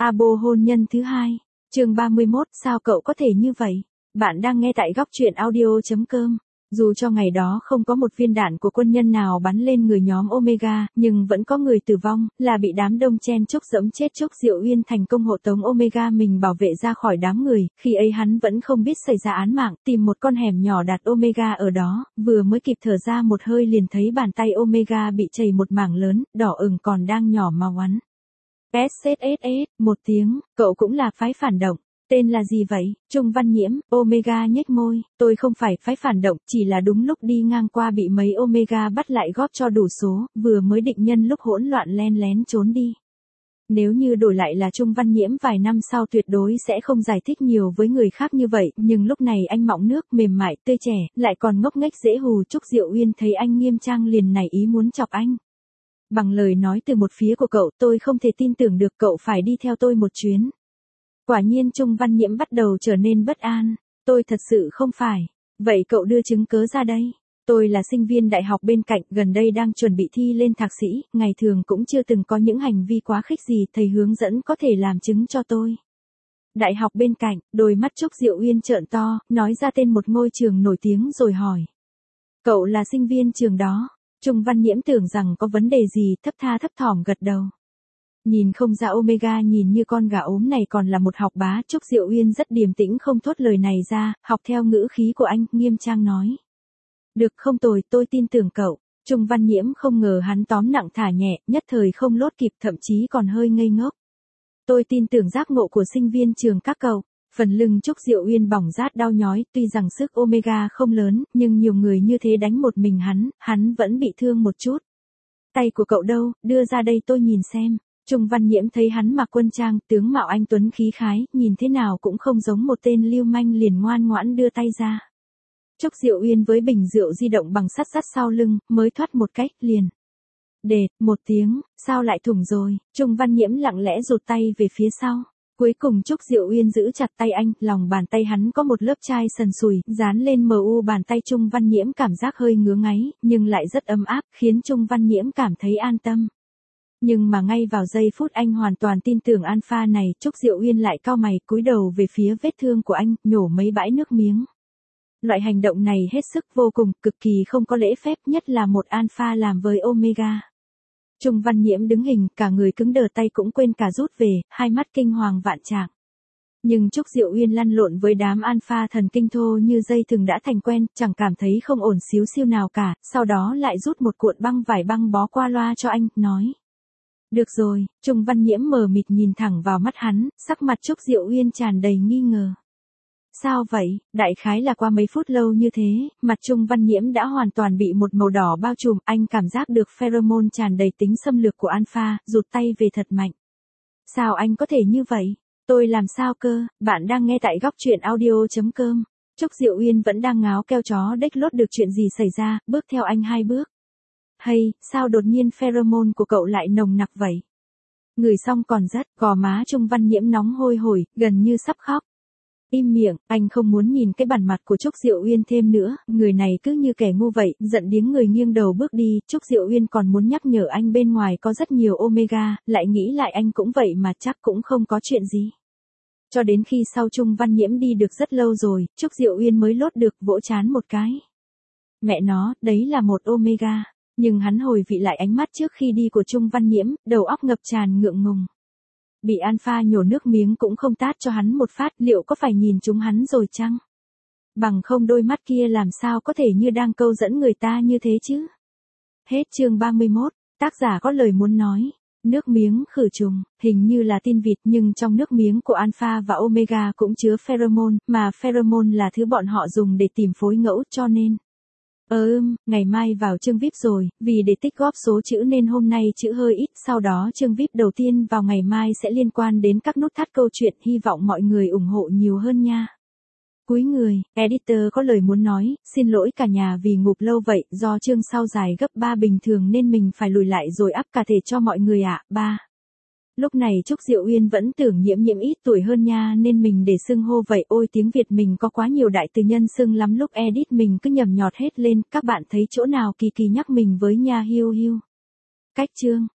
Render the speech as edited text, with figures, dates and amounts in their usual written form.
Abo hôn nhân thứ hai. Chương 31, sao cậu có thể như vậy? Bạn đang nghe tại góc truyện audio.com. Dù cho ngày đó không có một viên đạn của quân nhân nào bắn lên người nhóm Omega, nhưng vẫn có người tử vong, là bị đám đông chen chúc giẫm chết. Chúc Diệu Uyên thành công hộ tống Omega mình bảo vệ ra khỏi đám người, khi ấy hắn vẫn không biết xảy ra án mạng, tìm một con hẻm nhỏ đặt Omega ở đó, vừa mới kịp thở ra một hơi liền thấy bàn tay Omega bị chảy một mảng lớn, đỏ ửng còn đang nhỏ máu oắn. SSSS, một tiếng, cậu cũng là phái phản động. Tên là gì vậy? Trung Văn Nhiễm. Omega nhếch môi, tôi không phải phái phản động, chỉ là đúng lúc đi ngang qua bị mấy Omega bắt lại góp cho đủ số, vừa mới định nhân lúc hỗn loạn len lén trốn đi. Nếu như đổi lại là Trung Văn Nhiễm vài năm sau tuyệt đối sẽ không giải thích nhiều với người khác như vậy, nhưng lúc này anh mọng nước mềm mại tươi trẻ, lại còn ngốc nghếch dễ hù. Trúc Diệu Uyên thấy anh nghiêm trang liền nảy ý muốn chọc anh. Bằng lời nói từ một phía của cậu, tôi không thể tin tưởng được, cậu phải đi theo tôi một chuyến. Quả nhiên Trung Văn Nhiễm bắt đầu trở nên bất an. Tôi thật sự không phải. Vậy cậu đưa chứng cớ ra đây. Tôi là sinh viên đại học bên cạnh, gần đây đang chuẩn bị thi lên thạc sĩ, ngày thường cũng chưa từng có những hành vi quá khích gì, thầy hướng dẫn có thể làm chứng cho tôi. Đại học bên cạnh, đôi mắt Trúc Diệu Uyên trợn to, nói ra tên một ngôi trường nổi tiếng rồi hỏi. Cậu là sinh viên trường đó. Trung Văn Nhiễm tưởng rằng có vấn đề gì, thấp tha thấp thỏm gật đầu. Nhìn không ra Omega nhìn như con gà ốm này còn là một học bá. Trúc Diệu Uyên rất điềm tĩnh không thốt lời này ra, học theo ngữ khí của anh, nghiêm trang nói. Được, không tồi, tôi tin tưởng cậu. Trung Văn Nhiễm không ngờ hắn tóm nặng thả nhẹ, nhất thời không lốt kịp, thậm chí còn hơi ngây ngốc. Tôi tin tưởng giác ngộ của sinh viên trường các cậu. Phần lưng Trúc Diệu Uyên bỏng rát đau nhói, tuy rằng sức Omega không lớn, nhưng nhiều người như thế đánh một mình hắn vẫn bị thương một chút. Tay của cậu đâu, đưa ra đây tôi nhìn xem. Trung Văn Nhiễm thấy hắn mặc quân trang, tướng mạo anh tuấn khí khái, nhìn thế nào cũng không giống một tên lưu manh, liền ngoan ngoãn đưa tay ra. Trúc Diệu Uyên với bình rượu di động bằng sắt sắt sau lưng, mới thoát một cách, liền. Đệt, một tiếng, sao lại thủng rồi? Trung Văn Nhiễm lặng lẽ rụt tay về phía sau. Cuối cùng Trúc Diệu Uyên giữ chặt tay anh, lòng bàn tay hắn có một lớp chai sần sùi, dán lên mu bàn tay Trung Văn Nhiễm, cảm giác hơi ngứa ngáy, nhưng lại rất ấm áp, khiến Trung Văn Nhiễm cảm thấy an tâm. Nhưng mà ngay vào giây phút anh hoàn toàn tin tưởng alpha này, Trúc Diệu Uyên lại cau mày, cúi đầu về phía vết thương của anh, nhổ mấy bãi nước miếng. Loại hành động này hết sức vô cùng, cực kỳ không có lễ phép, nhất là một alpha làm với Omega. Trung Văn Nhiễm đứng hình, cả người cứng đờ, tay cũng quên cả rút về, hai mắt kinh hoàng vạn trạng. Nhưng Trúc Diệu Uyên lăn lộn với đám alpha thần kinh thô như dây thừng đã thành quen, chẳng cảm thấy không ổn xíu xiu nào cả, sau đó lại rút một cuộn băng vải băng bó qua loa cho anh, nói. Được rồi. Trung Văn Nhiễm mờ mịt nhìn thẳng vào mắt hắn, sắc mặt Trúc Diệu Uyên tràn đầy nghi ngờ. Sao vậy? Đại khái là qua mấy phút lâu như thế, mặt Trung Văn Nhiễm đã hoàn toàn bị một màu đỏ bao trùm, anh cảm giác được pheromone tràn đầy tính xâm lược của alpha, rụt tay về thật mạnh. Sao anh có thể như vậy? Tôi làm sao cơ? Bạn đang nghe tại góc truyện audio.com. Trúc Diệu Uyên vẫn đang ngáo keo chó đếch lốt được chuyện gì xảy ra, bước theo anh 2 bước. Hay, sao đột nhiên pheromone của cậu lại nồng nặc vậy? Ngửi xong còn rất, gò má Trung Văn Nhiễm nóng hôi hổi, gần như sắp khóc. Im miệng, anh không muốn nhìn cái bản mặt của Trúc Diệu Uyên thêm nữa, người này cứ như kẻ ngu vậy, giận điếng người nghiêng đầu bước đi. Trúc Diệu Uyên còn muốn nhắc nhở anh bên ngoài có rất nhiều Omega, lại nghĩ lại anh cũng vậy mà chắc cũng không có chuyện gì. Cho đến khi sau Trung Văn Nhiễm đi được rất lâu rồi, Trúc Diệu Uyên mới lốt được, vỗ trán một cái. Mẹ nó, đấy là một Omega. Nhưng hắn hồi vị lại ánh mắt trước khi đi của Trung Văn Nhiễm, đầu óc ngập tràn ngượng ngùng. Bị alpha nhổ nước miếng cũng không tát cho hắn một phát, liệu có phải nhìn chúng hắn rồi chăng? Bằng không đôi mắt kia làm sao có thể như đang câu dẫn người ta như thế chứ? Hết chương 31, tác giả có lời muốn nói. Nước miếng khử trùng, hình như là tin vịt, nhưng trong nước miếng của alpha và omega cũng chứa pheromone, mà pheromone là thứ bọn họ dùng để tìm phối ngẫu, cho nên. Ngày mai vào chương VIP rồi, vì để tích góp số chữ nên hôm nay chữ hơi ít, sau đó chương VIP đầu tiên vào ngày mai sẽ liên quan đến các nút thắt câu chuyện, hy vọng mọi người ủng hộ nhiều hơn nha. Cúi người, editor có lời muốn nói, xin lỗi cả nhà vì ngụp lâu vậy, do chương sau dài gấp 3 bình thường nên mình phải lùi lại rồi up cả thể cho mọi người ạ. 3. Lúc này Trúc Diệu Uyên vẫn tưởng Nhiễm ít tuổi hơn nha nên mình để xưng hô vậy, ôi tiếng Việt mình có quá nhiều đại từ nhân xưng lắm, lúc edit mình cứ nhầm nhọt hết lên, các bạn thấy chỗ nào kỳ kỳ nhắc mình với nha, hiu hiu. Cách chương,